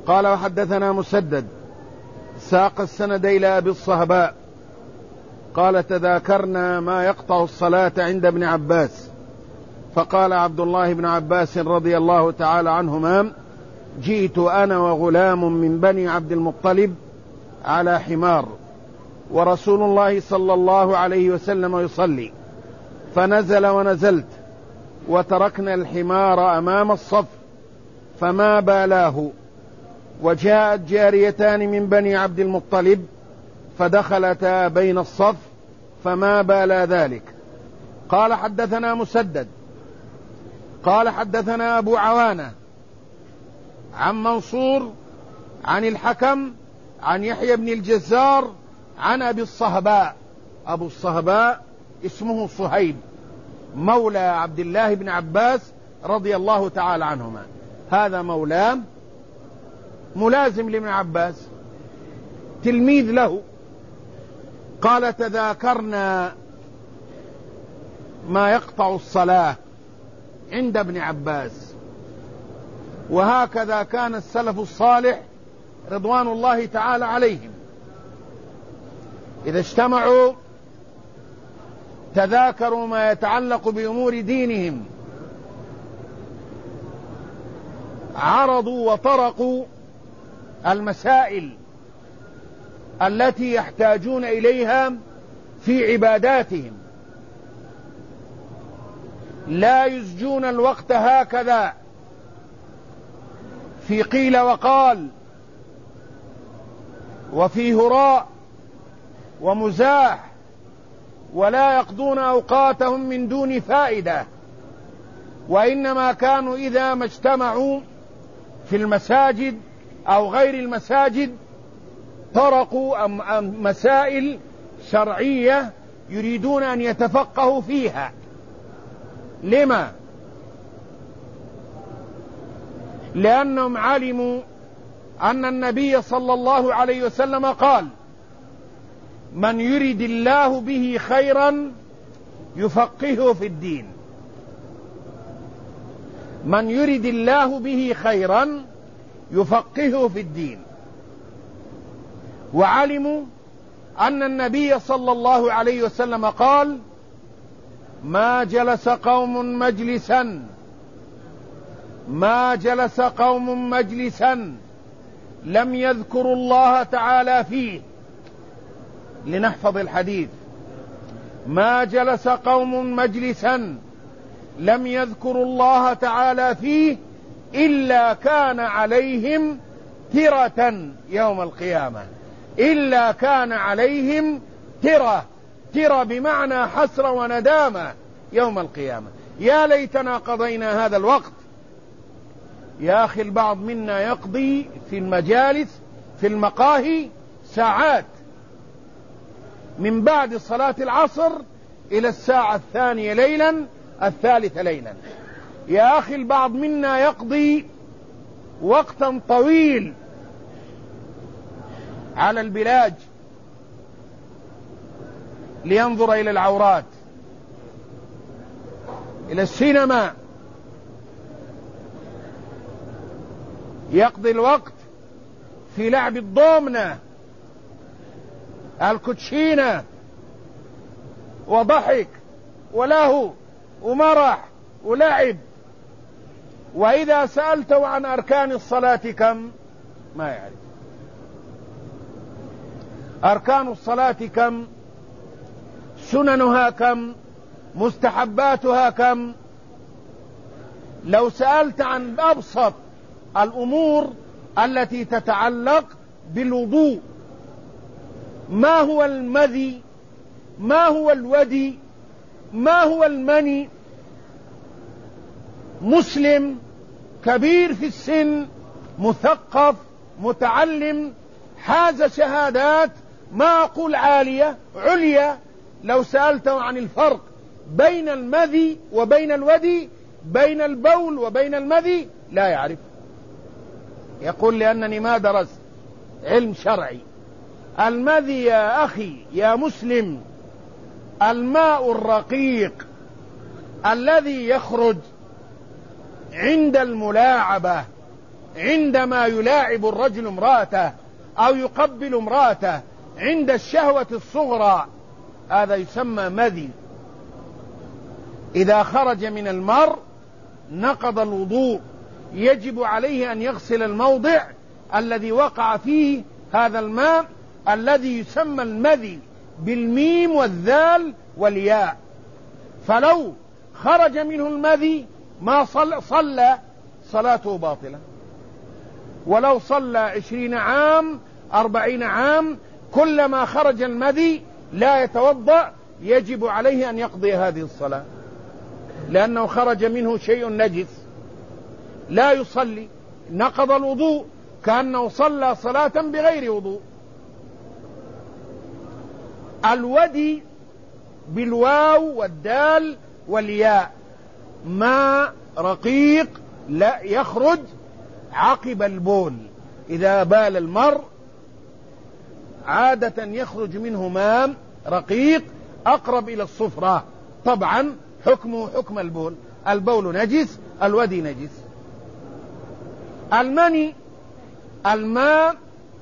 قال وحدثنا مسدد ساق السند إلى أبي الصهباء قال تذاكرنا ما يقطع الصلاة عند ابن عباس، فقال عبد الله بن عباس رضي الله تعالى عنهما: جئت أنا وغلام من بني عبد المطلب على حمار ورسول الله صلى الله عليه وسلم يصلي، فنزل ونزلت وتركنا الحمار أمام الصف فما بالاه، وجاءت جاريتان من بني عبد المطلب فدخلتا بين الصف فما بال ذلك. قال حدثنا مسدد قال حدثنا أبو عوانة عن منصور عن الحكم عن يحيى بن الجزار عن أبي الصهباء. أبو الصهباء اسمه صهيب مولى عبد الله بن عباس رضي الله تعالى عنهما، هذا مولاه ملازم لابن عباس تلميذ له. قال تذاكرنا ما يقطع الصلاة عند ابن عباس. وهكذا كان السلف الصالح رضوان الله تعالى عليهم، إذا اجتمعوا تذاكروا ما يتعلق بأمور دينهم، عرضوا وطرقوا المسائل التي يحتاجون إليها في عباداتهم، لا يزجون الوقت هكذا في قيل وقال وفي هراء ومزاح، ولا يقضون أوقاتهم من دون فائدة، وإنما كانوا إذا ما اجتمعوا في المساجد أو غير المساجد طرقوا مسائل شرعية يريدون أن يتفقهوا فيها. لما؟ لأنهم علموا أن النبي صلى الله عليه وسلم قال: من يرد الله به خيرا يفقهه في الدين. من يرد الله به خيرا يفقهه في الدين. وعلموا أن النبي صلى الله عليه وسلم قال: ما جلس قوم مجلسا لم يذكروا الله تعالى فيه. لنحفظ الحديث: ما جلس قوم مجلسا لم يذكروا الله تعالى فيه إلا كان عليهم ترة يوم القيامة. إلا كان عليهم ترة بمعنى حسرة وندامة يوم القيامة. يا ليتنا قضينا هذا الوقت. يا أخي البعض منا يقضي في المجالس في المقاهي ساعات من بعد صلاة العصر إلى الساعة 2 ليلا 3 ليلا. يا أخي البعض منا يقضي وقتا طويل على البلاج لينظر إلى العورات، إلى السينما، يقضي الوقت في لعب الضومنة الكوتشينة وضحك ولهو ومرح ولعب. وإذا سألته عن أركان الصلاة كم؟ ما يعرف. أركان الصلاة كم؟ سننها كم؟ مستحباتها كم؟ لو سألت عن أبسط الأمور التي تتعلق بالوضوء: ما هو المذي؟ ما هو الودي؟ ما هو المني؟ مسلم كبير في السن مثقف متعلم حاز شهادات، ما أقول عالية عليا، لو سألته عن الفرق بين المذي وبين الودي، بين البول وبين المذي، لا يعرف. يقول: لأنني ما درست علم شرعي. المذي يا أخي يا مسلم الماء الرقيق الذي يخرج عند الملاعبة عندما يلاعب الرجل امرأته أو يقبل امرأته عند الشهوة الصغرى، هذا يسمى مذي. إذا خرج من المرء نقض الوضوء، يجب عليه أن يغسل الموضع الذي وقع فيه هذا الماء الذي يسمى المذي بالميم والذال والياء. فلو خرج منه المذي ما صلى صلاته باطلة، ولو صلى 20 عام 40 عام كلما خرج المذي لا يتوضأ، يجب عليه أن يقضي هذه الصلاة، لأنه خرج منه شيء نجس، لا يصلي، نقض الوضوء كأنه صلى صلاة بغير وضوء. الودي بالواو والدال والياء ماء رقيق لا يخرج عقب البول. إذا بال المرء عادة يخرج منه ماء رقيق أقرب إلى الصفرة، طبعا حكمه حكم البول، البول نجس، الودي نجس. المني الماء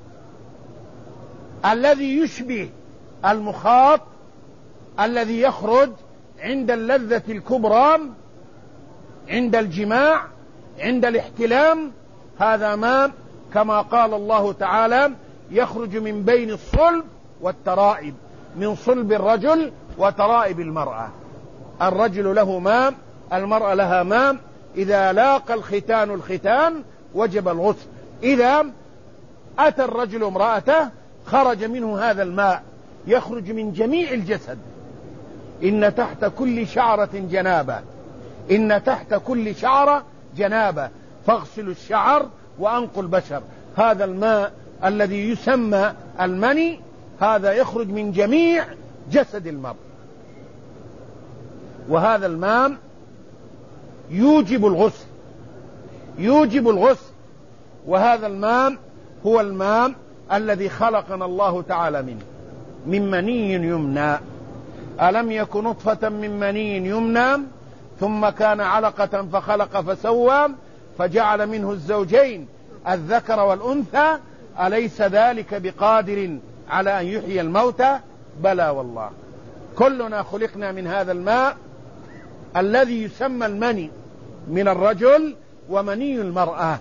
الذي يشبه المخاط الذي يخرج عند اللذة الكبرى، عند الجماع، عند الاحتلام، هذا ماء كما قال الله تعالى يخرج من بين الصلب والترائب، من صلب الرجل وترائب المرأة. الرجل له ماء، المرأة لها ماء، إذا لاقى الختان الختان وجب الغسل. إذا أتى الرجل امرأته خرج منه هذا الماء، يخرج من جميع الجسد، إن تحت كل شعرة جنابة، إن تحت كل شعرة جنابة فاغسلوا الشعر وأنقوا البشر. هذا الماء الذي يسمى المني هذا يخرج من جميع جسد المرء، وهذا الماء يوجب الغسل، يوجب الغسل. وهذا الماء هو الماء الذي خلقنا الله تعالى منه، من مني يمنى. ألم يكن نطفة من مني يمنى ثم كان علقة فخلق فسوى فجعل منه الزوجين الذكر والأنثى أليس ذلك بقادر على أن يحيي الموتى؟ بلى والله. كلنا خلقنا من هذا الماء الذي يسمى المني من الرجل ومني المرأة.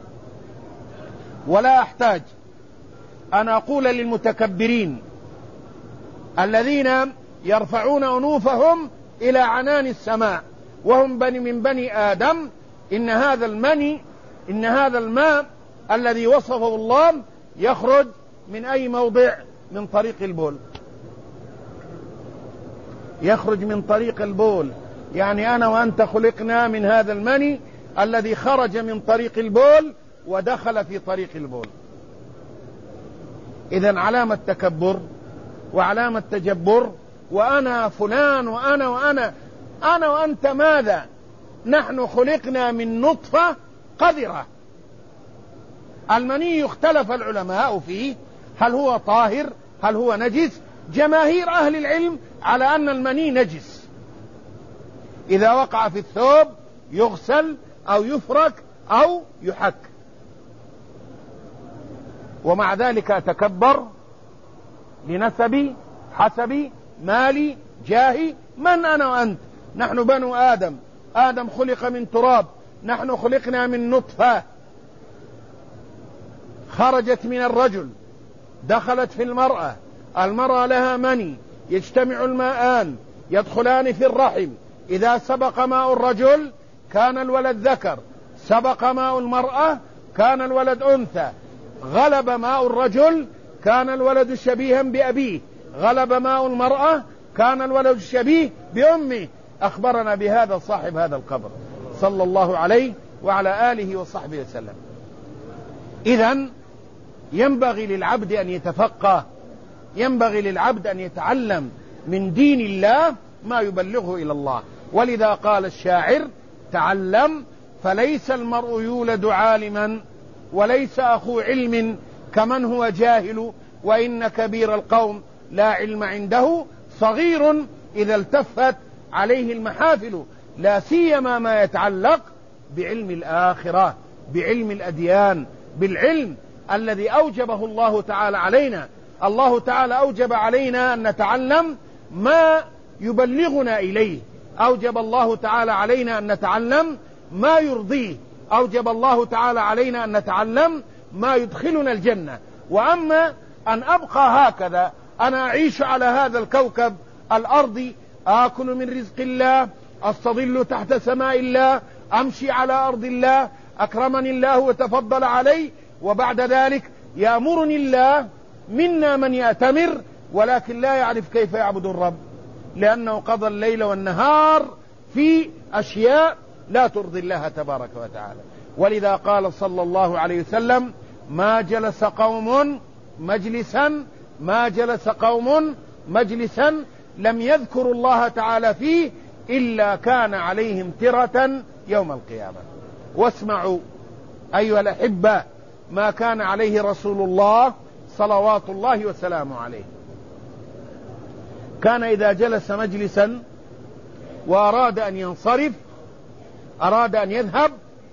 ولا أحتاج أن أقول للمتكبرين الذين يرفعون أنوفهم إلى عنان السماء وهم من بني آدم إن هذا المني، إن هذا الماء الذي وصفه الله يخرج من أي موضع؟ من طريق البول، يخرج من طريق البول. يعني أنا وأنت خلقنا من هذا المني الذي خرج من طريق البول ودخل في طريق البول. إذن علامة تكبر وعلامة تجبر، وأنا فلان وأنا أنا وأنت ماذا؟ نحن خلقنا من نطفة قذرة. المني اختلف العلماء فيه، هل هو طاهر هل هو نجس؟ جماهير أهل العلم على أن المني نجس، إذا وقع في الثوب يغسل أو يفرك أو يحك. ومع ذلك أتكبر لنسبي حسبي مالي جاهي. من أنا وأنت؟ نحن بنو آدم، آدم خلق من تراب، نحن خلقنا من نطفة خرجت من الرجل دخلت في المرأة، المرأة لها مني، يجتمع الماءان يدخلان في الرحم، إذا سبق ماء الرجل كان الولد ذكر، سبق ماء المرأة كان الولد أنثى، غلب ماء الرجل كان الولد شبيها بأبيه، غلب ماء المرأة كان الولد شبيه بأمه. أخبرنا بهذا صاحب هذا القبر صلى الله عليه وعلى آله وصحبه وسلم. إذن ينبغي للعبد أن يتفقه، ينبغي للعبد أن يتعلم من دين الله ما يبلغه إلى الله. ولذا قال الشاعر: تعلم فليس المرء يولد عالما وليس أخو علم كمن هو جاهل، وإن كبير القوم لا علم عنده صغير إذا التفت عليه المحافل، لا سيما ما يتعلق بعلم الآخرة، بعلم الأديان، بالعلم الذي أوجبه الله تعالى علينا. الله تعالى أوجب علينا أن نتعلم ما يبلغنا إليه، أوجب الله تعالى علينا أن نتعلم ما يرضيه، أوجب الله تعالى علينا أن نتعلم ما يدخلنا الجنة. وأما أن أبقى هكذا، أنا أعيش على هذا الكوكب الأرضي، آكل من رزق الله، أستظل تحت سماء الله، أمشي على أرض الله، أكرمني الله وتفضل علي، وبعد ذلك يأمرني الله، منا من يأتمر ولكن لا يعرف كيف يعبد الرب، لأنه قضى الليل والنهار في أشياء لا ترضي الله تبارك وتعالى. ولذا قال صلى الله عليه وسلم: ما جلس قوم مجلسا لم يذكروا الله تعالى فيه إلا كان عليهم ترة يوم القيامة. واسمعوا أيها الأحبة ما كان عليه رسول الله صلوات الله وسلامه عليه. كان إذا جلس مجلسا وأراد أن ينصرف، أراد أن يذهب،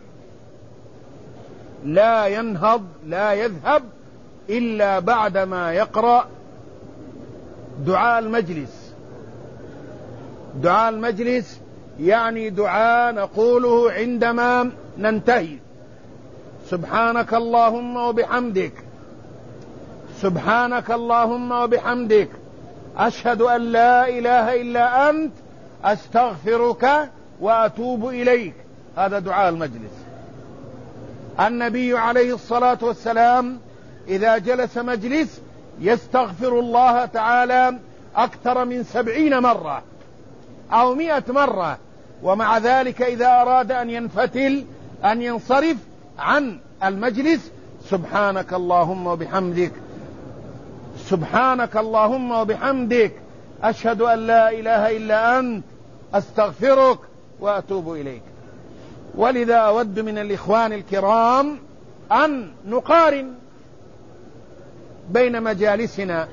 لا يذهب إلا بعدما يقرأ دعاء المجلس. دعاء المجلس يعني دعاء نقوله عندما ننتهي: سبحانك اللهم وبحمدك، سبحانك اللهم وبحمدك، أشهد أن لا إله إلا أنت، أستغفرك وأتوب إليك. هذا دعاء المجلس. النبي عليه الصلاة والسلام إذا جلس مجلس يستغفر الله تعالى أكثر من 70 مرة أو 100 مرة، ومع ذلك إذا أراد أن ينفتل أن ينصرف عن المجلس: سبحانك اللهم وبحمدك، سبحانك اللهم وبحمدك، أشهد أن لا إله إلا أنت، أستغفرك وأتوب إليك. ولذا أود من الإخوان الكرام أن نقارن بين مجالسنا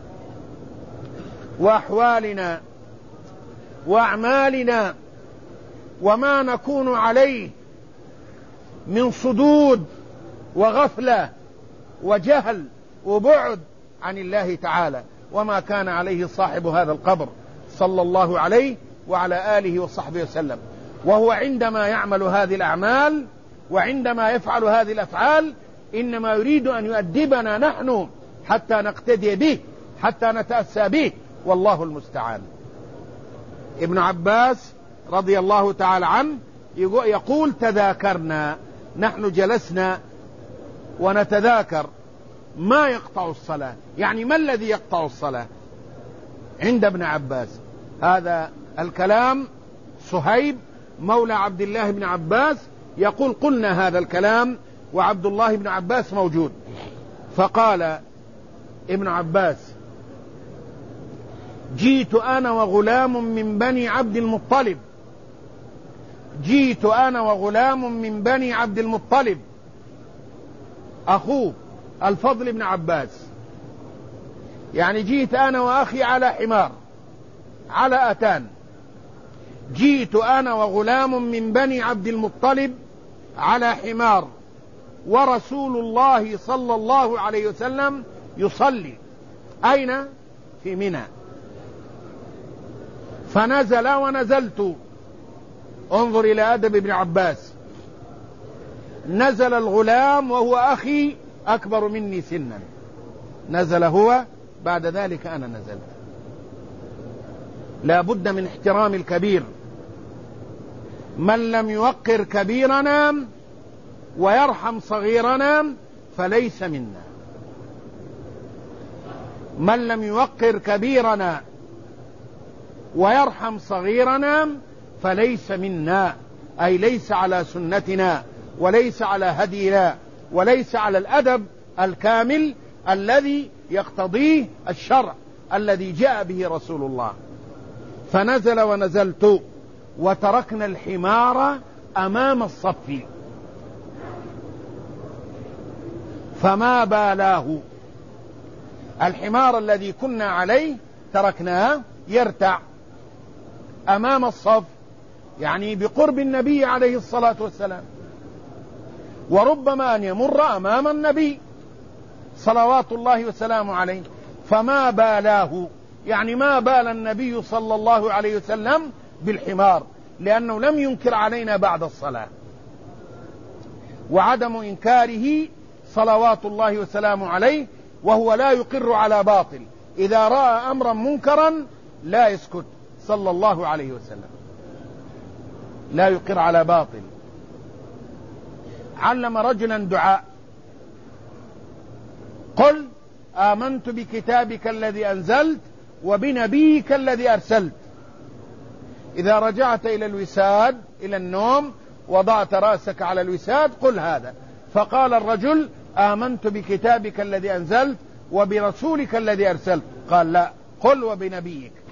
وأحوالنا وأعمالنا وما نكون عليه من صدود وغفلة وجهل وبعد عن الله تعالى، وما كان عليه صاحب هذا القبر صلى الله عليه وعلى آله وصحبه وسلم. وهو عندما يعمل هذه الأعمال وعندما يفعل هذه الأفعال إنما يريد أن يؤدبنا نحن حتى نقتدي به، حتى نتأسى به، والله المستعان. ابن عباس رضي الله تعالى عنه يقول: تذاكرنا، نحن جلسنا ونتذاكر ما يقطع الصلاة. يعني ما الذي يقطع الصلاة عند ابن عباس؟ هذا الكلام صهيب مولى عبد الله بن عباس يقول: قلنا هذا الكلام وعبد الله بن عباس موجود. فقال ابن عباس: جيت أنا وغلام من بني عبد المطلب، جيت أنا وغلام من بني عبد المطلب، أخوه الفضل بن عباس، يعني جيت أنا وأخي على حمار، على أتان. جيت أنا وغلام من بني عبد المطلب على حمار، ورسول الله صلى الله عليه وسلم يصلي. أين؟ في منى. فنزل ونزلت. انظر إلى أدب ابن عباس. نزل الغلام وهو أخي أكبر مني سنا، نزل هو، بعد ذلك أنا نزلت. لا بد من احترام الكبير. من لم يوقر كبيرنا ويرحم صغيرنا فليس منا. من لم يوقر كبيرنا ويرحم صغيرنا فليس منا، أي ليس على سنتنا وليس على هدينا وليس على الأدب الكامل الذي يقتضيه الشرع الذي جاء به رسول الله. فنزل ونزلت، وتركنا الحمار أمام الصف فما بالاه. الحمار الذي كنا عليه تركناه يرتع أمام الصف، يعني بقرب النبي عليه الصلاة والسلام. وربما أن يمر أمام النبي صلوات الله وسلامه عليه، فما بالاه، يعني ما بال النبي صلى الله عليه وسلم بالحمار، لأنه لم ينكر علينا بعد الصلاة. وعدم إنكاره صلوات الله وسلامه عليه، وهو لا يقر على باطل، إذا رأى أمرا منكرا لا يسكت صلى الله عليه وسلم، لا يقر على باطل. علم رجلا دعاء: قل آمنت بكتابك الذي أنزلت وبنبيك الذي أرسلت. إذا رجعت إلى الوساد، إلى النوم، وضعت رأسك على الوساد قل هذا. فقال الرجل: آمنت بكتابك الذي أنزلت وبرسولك الذي أرسلت. قال: لا، قل وبنبيك.